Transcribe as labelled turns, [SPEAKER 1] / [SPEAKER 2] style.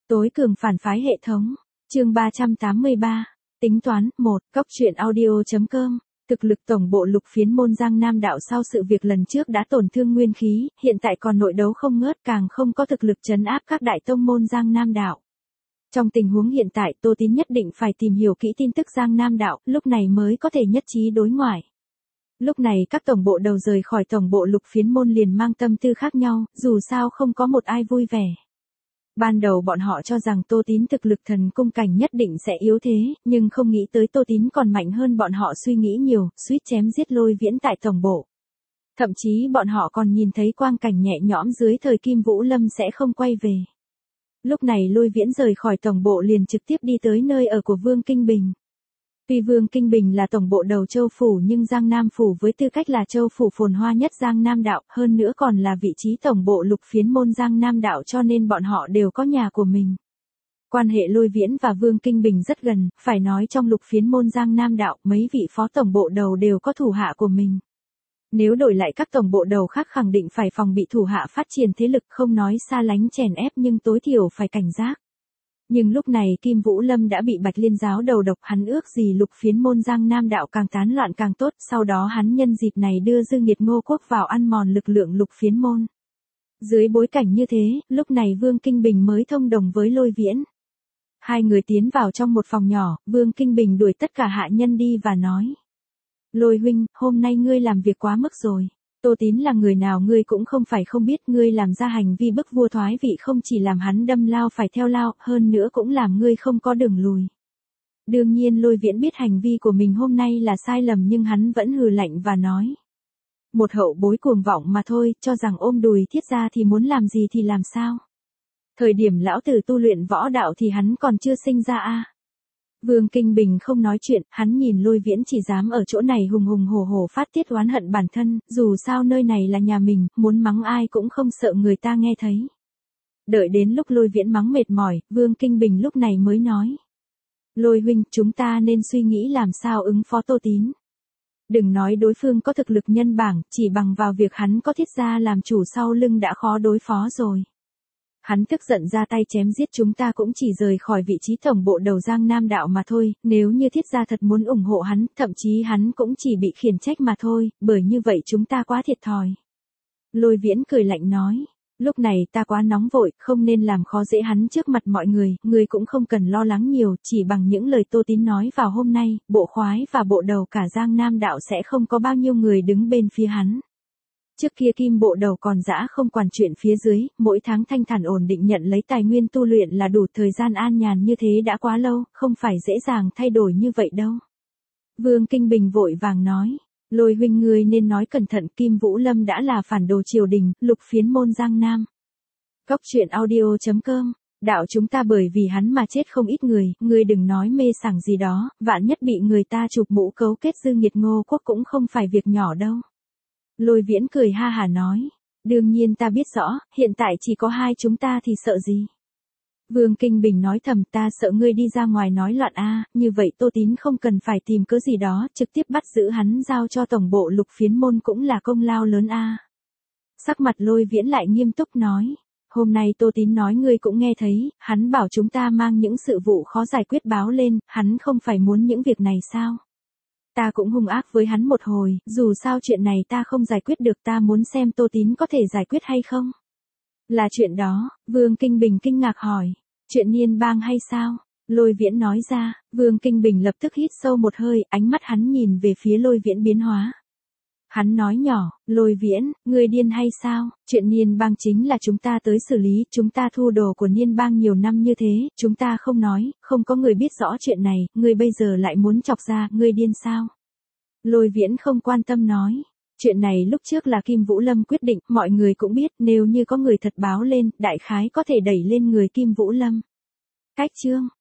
[SPEAKER 1] Tối cường phản phái hệ thống. Chương 383. Tính toán 1. Cóc truyện audio.com. Thực lực tổng bộ Lục Phiến môn Giang Nam đạo sau sự việc lần trước đã tổn thương nguyên khí, hiện tại còn nội đấu không ngớt, càng không có thực lực trấn áp các đại tông môn Giang Nam đạo. Trong tình huống hiện tại, Tô Tín nhất định phải tìm hiểu kỹ tin tức Giang Nam đạo, lúc này mới có thể nhất trí đối ngoại. Lúc này các tổng bộ đầu rời khỏi tổng bộ Lục Phiến môn liền mang tâm tư khác nhau, dù sao không có một ai vui vẻ. Ban đầu bọn họ cho rằng Tô Tín thực lực thần cung cảnh nhất định sẽ yếu thế, nhưng không nghĩ tới Tô Tín còn mạnh hơn bọn họ suy nghĩ nhiều, suýt chém giết Lôi Viễn tại tổng bộ. Thậm chí bọn họ còn nhìn thấy quang cảnh nhẹ nhõm dưới thời Kim Vũ Lâm sẽ không quay về. Lúc này Lôi Viễn rời khỏi tổng bộ liền trực tiếp đi tới nơi ở của Vương Kinh Bình. Tuy Vương Kinh Bình là tổng bộ đầu châu phủ nhưng Giang Nam phủ với tư cách là châu phủ phồn hoa nhất Giang Nam đạo, hơn nữa còn là vị trí tổng bộ Lục Phiến môn Giang Nam đạo, cho nên bọn họ đều có nhà của mình. Quan hệ Lôi Viễn và Vương Kinh Bình rất gần, phải nói trong Lục Phiến môn Giang Nam đạo, mấy vị phó tổng bộ đầu đều có thủ hạ của mình. Nếu đổi lại các tổng bộ đầu khác khẳng định phải phòng bị thủ hạ phát triển thế lực, không nói xa lánh chèn ép nhưng tối thiểu phải cảnh giác. Nhưng lúc này Kim Vũ Lâm đã bị Bạch Liên giáo đầu độc, hắn ước gì Lục Phiến môn Giang Nam đạo càng tán loạn càng tốt, sau đó hắn nhân dịp này đưa Dương Nghiệt Ngô Quốc vào ăn mòn lực lượng Lục Phiến môn. Dưới bối cảnh như thế, lúc này Vương Kinh Bình mới thông đồng với Lôi Viễn. Hai người tiến vào trong một phòng nhỏ, Vương Kinh Bình đuổi tất cả hạ nhân đi và nói: Lôi huynh, hôm nay ngươi làm việc quá mức rồi. Tô Tín là người nào ngươi cũng không phải không biết, ngươi làm ra hành vi bức vua thoái vị không chỉ làm hắn đâm lao phải theo lao, hơn nữa cũng làm ngươi không có đường lùi. Đương nhiên Lôi Viễn biết hành vi của mình hôm nay là sai lầm nhưng hắn vẫn hừ lạnh và nói: Một hậu bối cuồng vọng mà thôi, cho rằng ôm đùi Thiết gia thì muốn làm gì thì làm sao. Thời điểm lão tử tu luyện võ đạo thì hắn còn chưa sinh ra a. Vương Kinh Bình không nói chuyện, hắn nhìn Lôi Viễn chỉ dám ở chỗ này hùng hùng hổ hổ phát tiết oán hận bản thân, dù sao nơi này là nhà mình, muốn mắng ai cũng không sợ người ta nghe thấy. Đợi đến lúc Lôi Viễn mắng mệt mỏi, Vương Kinh Bình lúc này mới nói: Lôi huynh, chúng ta nên suy nghĩ làm sao ứng phó Tô Tín. Đừng nói đối phương có thực lực nhân bảng, chỉ bằng vào việc hắn có Thiết gia làm chủ sau lưng đã khó đối phó rồi. Hắn tức giận ra tay chém giết chúng ta cũng chỉ rời khỏi vị trí tổng bộ đầu Giang Nam đạo mà thôi, nếu như Thiết gia thật muốn ủng hộ hắn, thậm chí hắn cũng chỉ bị khiển trách mà thôi, bởi như vậy chúng ta quá thiệt thòi. Lôi Viễn cười lạnh nói: Lúc này ta quá nóng vội, không nên làm khó dễ hắn trước mặt mọi người, người cũng không cần lo lắng nhiều, chỉ bằng những lời Tô Tín nói vào hôm nay, bộ khoái và bộ đầu cả Giang Nam đạo sẽ không có bao nhiêu người đứng bên phía hắn. Trước kia Kim bộ đầu còn dã không quản chuyện phía dưới, mỗi tháng thanh thản ổn định nhận lấy tài nguyên tu luyện là đủ, thời gian an nhàn như thế đã quá lâu, không phải dễ dàng thay đổi như vậy đâu. Vương Kinh Bình vội vàng nói: Lôi huynh ngươi nên nói cẩn thận, Kim Vũ Lâm đã là phản đồ triều đình, Lục Phiến môn Giang Nam. Cóc truyện audio.com. Đạo chúng ta bởi vì hắn mà chết không ít người, ngươi đừng nói mê sảng gì đó, vạn nhất bị người ta chụp mũ cấu kết Dương Nghiệt Ngô Quốc cũng không phải việc nhỏ đâu. Lôi Viễn cười ha hả nói: Đương nhiên ta biết rõ, hiện tại chỉ có hai chúng ta thì sợ gì. Vương Kinh Bình nói thầm: Ta sợ ngươi đi ra ngoài nói loạn a, như vậy Tô Tín không cần phải tìm cớ gì đó, trực tiếp bắt giữ hắn giao cho tổng bộ Lục Phiến môn cũng là công lao lớn a. Sắc mặt Lôi Viễn lại nghiêm túc nói: Hôm nay Tô Tín nói ngươi cũng nghe thấy, hắn bảo chúng ta mang những sự vụ khó giải quyết báo lên, hắn không phải muốn những việc này sao? Ta cũng hung ác với hắn một hồi, dù sao chuyện này ta không giải quyết được, ta muốn xem Tô Tín có thể giải quyết hay không. Là chuyện đó, Vương Kinh Bình kinh ngạc hỏi: Chuyện Niên Bang hay sao? Lôi Viễn nói ra. Vương Kinh Bình lập tức hít sâu một hơi, ánh mắt hắn nhìn về phía Lôi Viễn biến hóa. Hắn nói nhỏ: Lôi Viễn, ngươi điên hay sao? Chuyện Niên Bang chính là chúng ta tới xử lý, chúng ta thu đồ của Niên Bang nhiều năm như thế, chúng ta không nói, không có người biết rõ chuyện này, ngươi bây giờ lại muốn chọc ra, ngươi điên sao? Lôi Viễn không quan tâm nói: Chuyện này lúc trước là Kim Vũ Lâm quyết định, mọi người cũng biết, nếu như có người thật báo lên, đại khái có thể đẩy lên người Kim Vũ Lâm. Cách chương